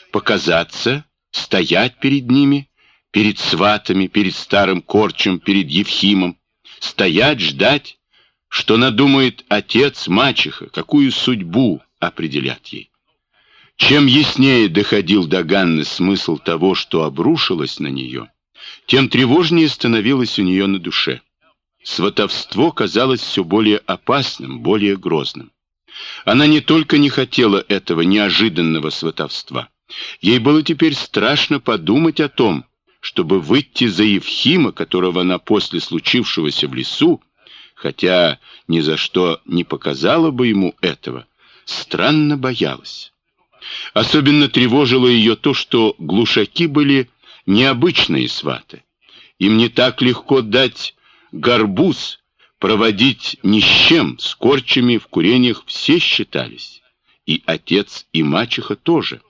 показаться, стоять перед ними, перед сватами, перед старым Корчем, перед Евхимом, стоять, ждать, что надумает отец, мачеха, какую судьбу определят ей. Чем яснее доходил до Ганны смысл того, что обрушилось на нее, тем тревожнее становилось у нее на душе. Сватовство казалось все более опасным, более грозным. Она не только не хотела этого неожиданного сватовства, ей было теперь страшно подумать о том, чтобы выйти за Евхима, которого она после случившегося в лесу, хотя ни за что не показала бы ему этого, странно боялась. Особенно тревожило ее то, что глушаки были необычные сваты. Им не так легко дать гарбуз, проводить ни с чем, с Корчами в курениях все считались, и отец, и мачеха тоже.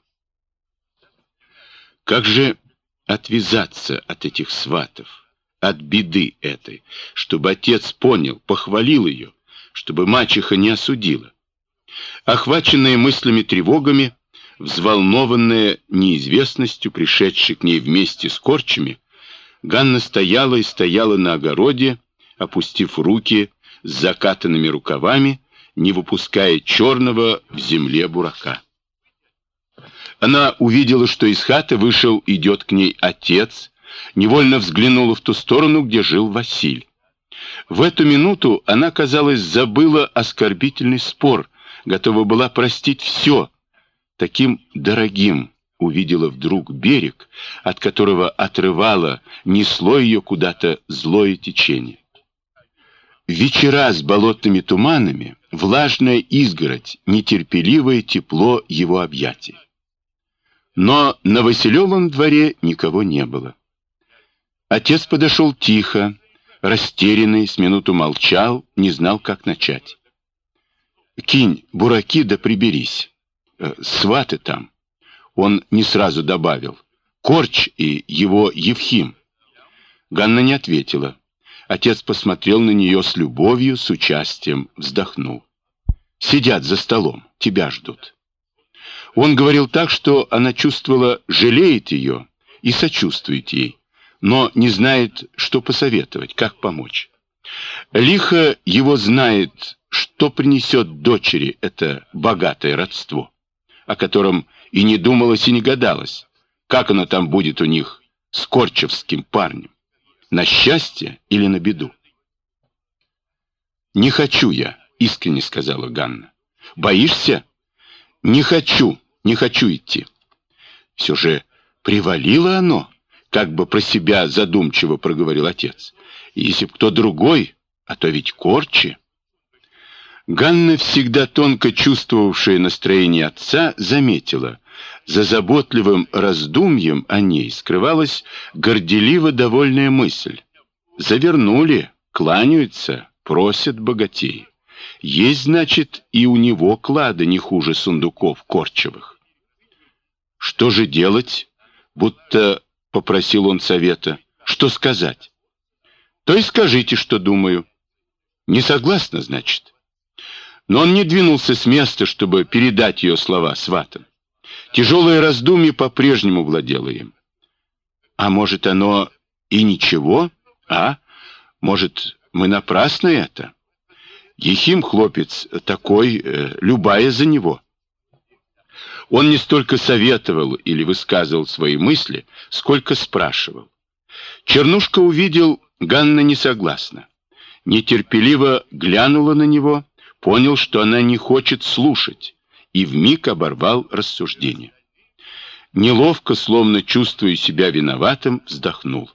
Как же отвязаться от этих сватов, от беды этой, чтобы отец понял, похвалил ее, чтобы мачеха не осудила? Охваченная мыслями тревогами, взволнованная неизвестностью, пришедшей к ней вместе с Корчами, Ганна стояла и стояла на огороде, опустив руки с закатанными рукавами, не выпуская черного в земле бурака. Она увидела, что из хаты вышел, идет к ней отец, невольно взглянула в ту сторону, где жил Василь. В эту минуту она, казалось, забыла оскорбительный спор, готова была простить все. Таким дорогим увидела вдруг берег, от которого отрывало, несло ее куда-то злое течение. Вечера с болотными туманами, влажная изгородь, нетерпеливое тепло его объятий. Но на Василевом дворе никого не было. Отец подошел тихо, растерянный, с минуту молчал, не знал, как начать. «Кинь бураки да приберись. Сваты там». Он не сразу добавил: «Корч и его Евхим». Ганна не ответила. Отец посмотрел на нее с любовью, с участием, вздохнул. «Сидят за столом, тебя ждут». Он говорил так, что она чувствовала, жалеет ее и сочувствует ей, но не знает, что посоветовать, как помочь. Лихо его знает, что принесет дочери это богатое родство, о котором и не думалось, и не гадалось, как оно там будет у них с корчевским парнем, на счастье или на беду. «Не хочу я», — искренне сказала Ганна. «Боишься?» «Не хочу идти». «Все же привалило оно», — как бы про себя задумчиво проговорил отец. «Если б кто другой, а то ведь Корчи». Ганна, всегда тонко чувствовавшая настроение отца, заметила, за заботливым раздумьем о ней скрывалась горделиво довольная мысль. Завернули, кланяются, просят богатей. Есть, значит, и у него клады не хуже сундуков Корчевых. Что же делать? Будто попросил он совета. Что сказать? То и скажите, что думаю. Не согласна, значит? Но он не двинулся с места, чтобы передать ее слова сватам. Тяжелое раздумье по-прежнему владело им. А может, оно и ничего? А? Может, мы напрасно это? Ехим хлопец такой, любая за него. Он не столько советовал или высказывал свои мысли, сколько спрашивал. Чернушка увидел, Ганна не согласна. Нетерпеливо глянула на него, понял, что она не хочет слушать, и вмиг оборвал рассуждение. Неловко, словно чувствуя себя виноватым, вздохнул.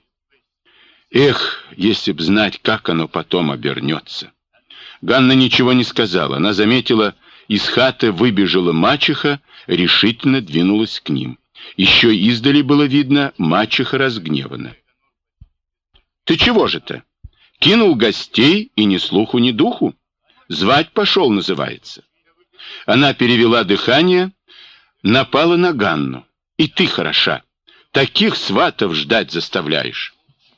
Эх, если б знать, как оно потом обернется. Ганна ничего не сказала. Она заметила, из хаты выбежала мачеха, решительно двинулась к ним. Еще издали было видно, мачеха разгневана. «Ты чего же-то? Кинул гостей и ни слуху, ни духу? Звать пошел, называется». Она перевела дыхание, напала на Ганну. «И ты хороша. Таких сватов ждать заставляешь».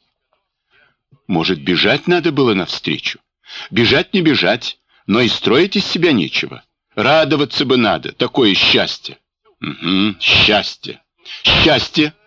Может, бежать надо было навстречу? Бежать не бежать, но и строить из себя нечего. Радоваться бы надо, такое счастье. Угу, счастье. Счастье,